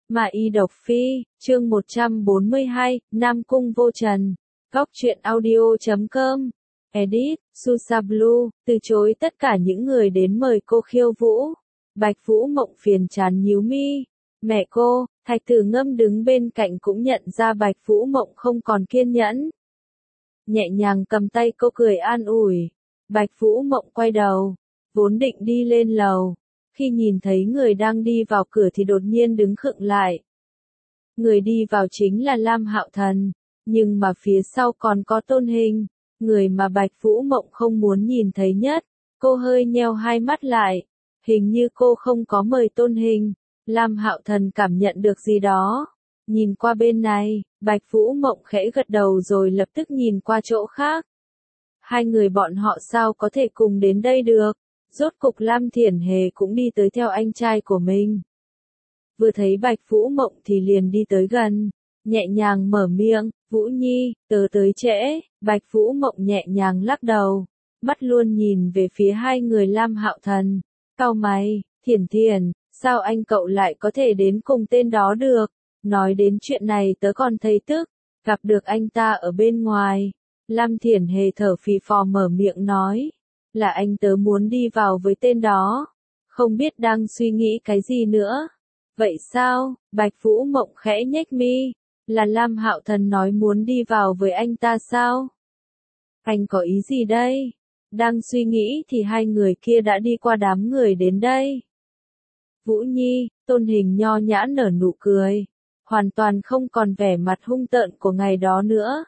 Mà y độc phi, chương 142, Nam Cung Vô Trần. Góc truyện audio.com. Edit, Susa Blue, từ chối tất cả những người đến mời cô khiêu vũ. Bạch Vũ Mộng phiền chán nhíu mi. Mẹ cô, Thạch Tử Ngâm đứng bên cạnh cũng nhận ra Bạch Vũ Mộng không còn kiên nhẫn. Nhẹ nhàng cầm tay cô cười an ủi. Bạch Vũ Mộng quay đầu, vốn định đi lên lầu. Khi nhìn thấy người đang đi vào cửa thì đột nhiên đứng khựng lại. Người đi vào chính là Lam Hạo Thần, nhưng mà phía sau còn có Tôn Hình, người mà Bạch Vũ Mộng không muốn nhìn thấy nhất. Cô hơi nheo hai mắt lại, hình như cô không có mời Tôn Hình. Lam Hạo Thần cảm nhận được gì đó, nhìn qua bên này, Bạch Vũ Mộng khẽ gật đầu rồi lập tức nhìn qua chỗ khác. Hai người bọn họ sao có thể cùng đến đây được? Rốt cục Lam Thiển Hề cũng đi tới theo anh trai của mình. Vừa thấy Bạch Vũ Mộng thì liền đi tới gần, nhẹ nhàng mở miệng, Vũ Nhi, tớ tới trễ. Bạch Vũ Mộng nhẹ nhàng lắc đầu, mắt luôn nhìn về phía hai người Lam Hạo Thần. Cau mày, Thiển Thiển, sao anh cậu lại có thể đến cùng tên đó được? Nói đến chuyện này tớ còn thấy tức, gặp được anh ta ở bên ngoài. Lam Thiển Hề thở phì phò mở miệng nói. Là anh tớ muốn đi vào với tên đó, không biết đang suy nghĩ cái gì nữa. Vậy sao? Bạch Vũ Mộng khẽ nhếch mi, là Lam Hạo Thần nói muốn đi vào với anh ta sao? Anh có ý gì đây? Đang suy nghĩ thì hai người kia đã đi qua đám người đến đây. Vũ Nhi, Tôn Hình nho nhã nở nụ cười, hoàn toàn không còn vẻ mặt hung tợn của ngày đó nữa.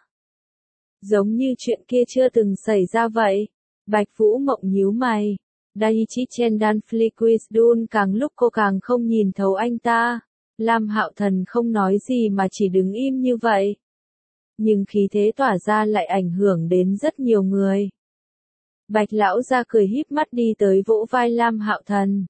Giống như chuyện kia chưa từng xảy ra vậy. Bạch Vũ Mộng nhíu mày. Daichi Chendan Fliquisdun càng lúc cô càng không nhìn thấu anh ta. Lam Hạo Thần không nói gì mà chỉ đứng im như vậy. Nhưng khí thế tỏa ra lại ảnh hưởng đến rất nhiều người. Bạch lão ra cười híp mắt đi tới vỗ vai Lam Hạo Thần.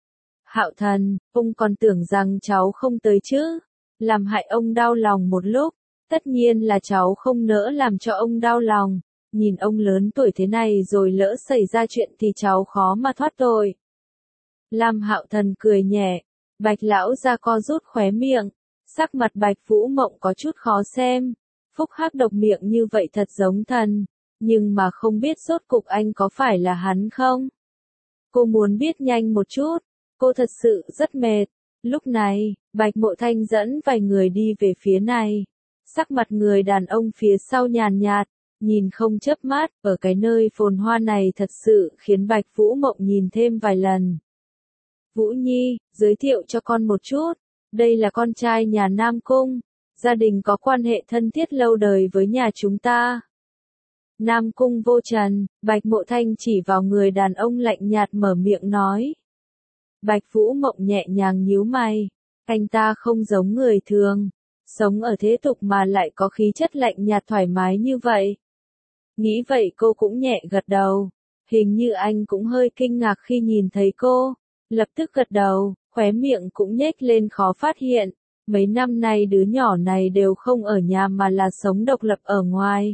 Hạo Thần, ông còn tưởng rằng cháu không tới chứ? Làm hại ông đau lòng một lúc. Tất nhiên là cháu không nỡ làm cho ông đau lòng. Nhìn ông lớn tuổi thế này rồi lỡ xảy ra chuyện thì cháu khó mà thoát tội. Lam Hạo Thần cười nhẹ, Bạch lão ra co rút khóe miệng, sắc mặt Bạch Vũ Mộng có chút khó xem. Phúc hắc độc miệng như vậy thật giống thần, nhưng mà không biết rốt cục anh có phải là hắn không? Cô muốn biết nhanh một chút, cô thật sự rất mệt. Lúc này, Bạch Mộ Thanh dẫn vài người đi về phía này. Sắc mặt người đàn ông phía sau nhàn nhạt, nhìn không chớp mắt, ở cái nơi phồn hoa này thật sự khiến Bạch Vũ Mộng nhìn thêm vài lần. Vũ Nhi, giới thiệu cho con một chút, đây là con trai nhà Nam Cung, gia đình có quan hệ thân thiết lâu đời với nhà chúng ta. Nam Cung Vô Trần, Bạch Mộ Thanh chỉ vào người đàn ông lạnh nhạt mở miệng nói. Bạch Vũ Mộng nhẹ nhàng nhíu mày, anh ta không giống người thường, sống ở thế tục mà lại có khí chất lạnh nhạt thoải mái như vậy. Nghĩ vậy cô cũng nhẹ gật đầu, hình như anh cũng hơi kinh ngạc khi nhìn thấy cô, lập tức gật đầu, khóe miệng cũng nhếch lên khó phát hiện, mấy năm nay đứa nhỏ này đều không ở nhà mà là sống độc lập ở ngoài.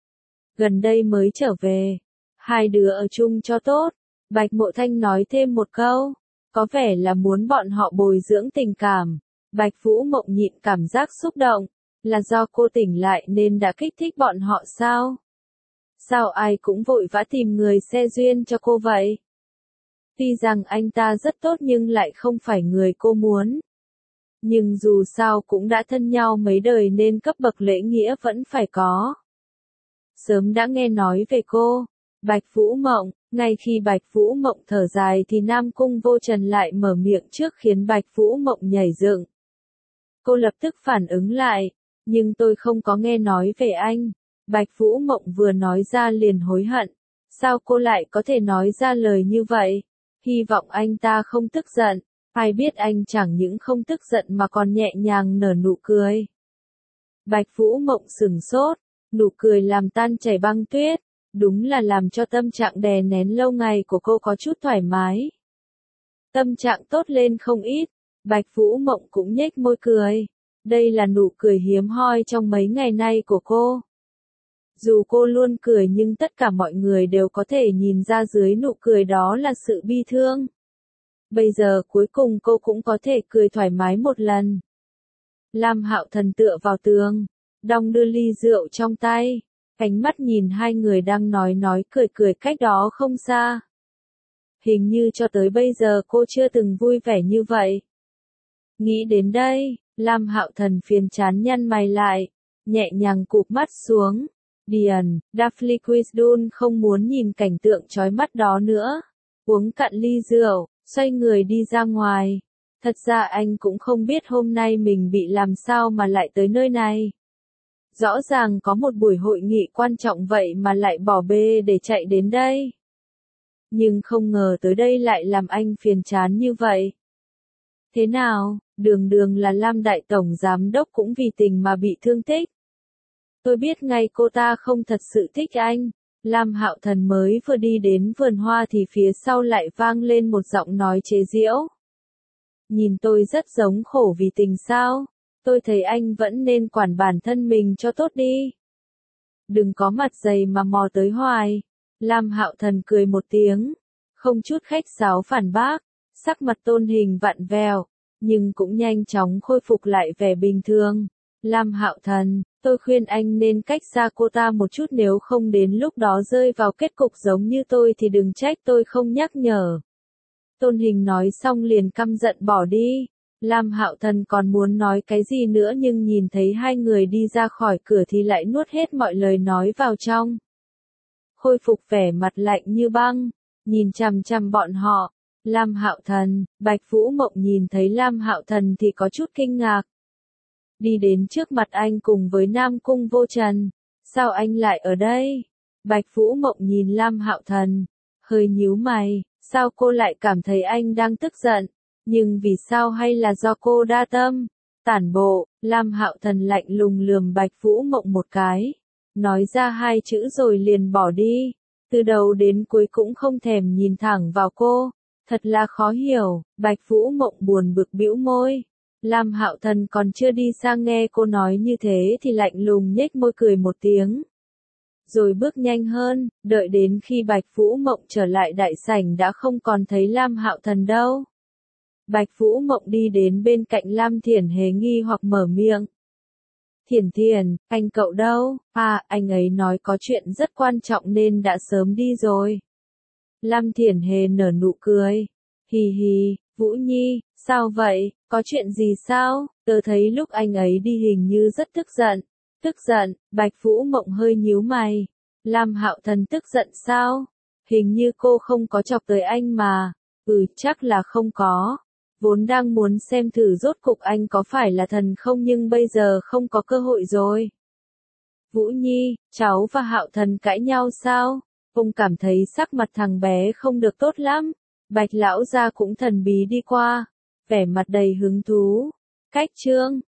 Gần đây mới trở về, hai đứa ở chung cho tốt, Bạch Mộ Thanh nói thêm một câu, có vẻ là muốn bọn họ bồi dưỡng tình cảm. Bạch Vũ Mộng nhịn cảm giác xúc động, là do cô tỉnh lại nên đã kích thích bọn họ sao? Sao ai cũng vội vã tìm người xe duyên cho cô vậy? Tuy rằng anh ta rất tốt nhưng lại không phải người cô muốn. Nhưng dù sao cũng đã thân nhau mấy đời nên cấp bậc lễ nghĩa vẫn phải có. Sớm đã nghe nói về cô, Bạch Vũ Mộng, ngay khi Bạch Vũ Mộng thở dài thì Nam Cung Vô Trần lại mở miệng trước khiến Bạch Vũ Mộng nhảy dựng. Cô lập tức phản ứng lại, nhưng tôi không có nghe nói về anh. Bạch Vũ Mộng vừa nói ra liền hối hận. Sao cô lại có thể nói ra lời như vậy? Hy vọng anh ta không tức giận. Ai biết anh chẳng những không tức giận mà còn nhẹ nhàng nở nụ cười. Bạch Vũ Mộng sửng sốt, nụ cười làm tan chảy băng tuyết. Đúng là làm cho tâm trạng đè nén lâu ngày của cô có chút thoải mái. Tâm trạng tốt lên không ít. Bạch Vũ Mộng cũng nhếch môi cười. Đây là nụ cười hiếm hoi trong mấy ngày nay của cô. Dù cô luôn cười nhưng tất cả mọi người đều có thể nhìn ra dưới nụ cười đó là sự bi thương. Bây giờ cuối cùng cô cũng có thể cười thoải mái một lần. Lam Hạo Thần tựa vào tường, đong đưa ly rượu trong tay, ánh mắt nhìn hai người đang nói cười cười cách đó không xa. Hình như cho tới bây giờ cô chưa từng vui vẻ như vậy. Nghĩ đến đây, Lam Hạo Thần phiền chán nhăn mày lại, nhẹ nhàng cụp mắt xuống. Điền, Daphne Quisdon không muốn nhìn cảnh tượng chói mắt đó nữa. Uống cạn ly rượu, xoay người đi ra ngoài. Thật ra anh cũng không biết hôm nay mình bị làm sao mà lại tới nơi này. Rõ ràng có một buổi hội nghị quan trọng vậy mà lại bỏ bê để chạy đến đây. Nhưng không ngờ tới đây lại làm anh phiền chán như vậy. Thế nào, đường đường là Lam Đại Tổng Giám Đốc cũng vì tình mà bị thương tích. Tôi biết ngay cô ta không thật sự thích anh. Lam Hạo Thần mới vừa đi đến vườn hoa thì phía sau lại vang lên một giọng nói chế giễu. Nhìn tôi rất giống khổ vì tình sao? Tôi thấy anh vẫn nên quản bản thân mình cho tốt đi. Đừng có mặt dày mà mò tới hoài. Lam Hạo Thần cười một tiếng, không chút khách sáo phản bác, sắc mặt Tôn Hình vặn vẹo, nhưng cũng nhanh chóng khôi phục lại vẻ bình thường. Lam Hạo Thần, tôi khuyên anh nên cách xa cô ta một chút, nếu không đến lúc đó rơi vào kết cục giống như tôi thì đừng trách tôi không nhắc nhở. Tôn Hình nói xong liền căm giận bỏ đi. Lam Hạo Thần còn muốn nói cái gì nữa nhưng nhìn thấy hai người đi ra khỏi cửa thì lại nuốt hết mọi lời nói vào trong. Khôi phục vẻ mặt lạnh như băng, nhìn chằm chằm bọn họ. Lam Hạo Thần, Bạch Vũ Mộng nhìn thấy Lam Hạo Thần thì có chút kinh ngạc. Đi đến trước mặt anh cùng với Nam Cung Vô Trần. Sao anh lại ở đây? Bạch Vũ Mộng nhìn Lam Hạo Thần, hơi nhíu mày, sao cô lại cảm thấy anh đang tức giận? Nhưng vì sao, hay là do cô đa tâm? Tản bộ, Lam Hạo Thần lạnh lùng lườm Bạch Vũ Mộng một cái, nói ra hai chữ rồi liền bỏ đi. Từ đầu đến cuối cũng không thèm nhìn thẳng vào cô, thật là khó hiểu. Bạch Vũ Mộng buồn bực bĩu môi. Lam Hạo Thần còn chưa đi sang nghe cô nói như thế thì lạnh lùng nhếch môi cười một tiếng. Rồi bước nhanh hơn, đợi đến khi Bạch Vũ Mộng trở lại đại sảnh đã không còn thấy Lam Hạo Thần đâu. Bạch Vũ Mộng đi đến bên cạnh Lam Thiển Hề nghi hoặc mở miệng. Thiển Thiển, anh cậu đâu? À, anh ấy nói có chuyện rất quan trọng nên đã sớm đi rồi. Lam Thiển Hề nở nụ cười. Hì hì, Vũ Nhi, sao vậy? Có chuyện gì sao? Tớ thấy lúc anh ấy đi hình như rất tức giận. Tức giận, Bạch Vũ Mộng hơi nhíu mày. Lam Hạo Thần tức giận sao? Hình như cô không có chọc tới anh mà. Chắc là không có. Vốn đang muốn xem thử rốt cục anh có phải là thần không nhưng bây giờ không có cơ hội rồi. Vũ Nhi, cháu và Hạo Thần cãi nhau sao? Ông cảm thấy sắc mặt thằng bé không được tốt lắm. Bạch lão gia cũng thần bí đi qua, vẻ mặt đầy hứng thú. Cách chương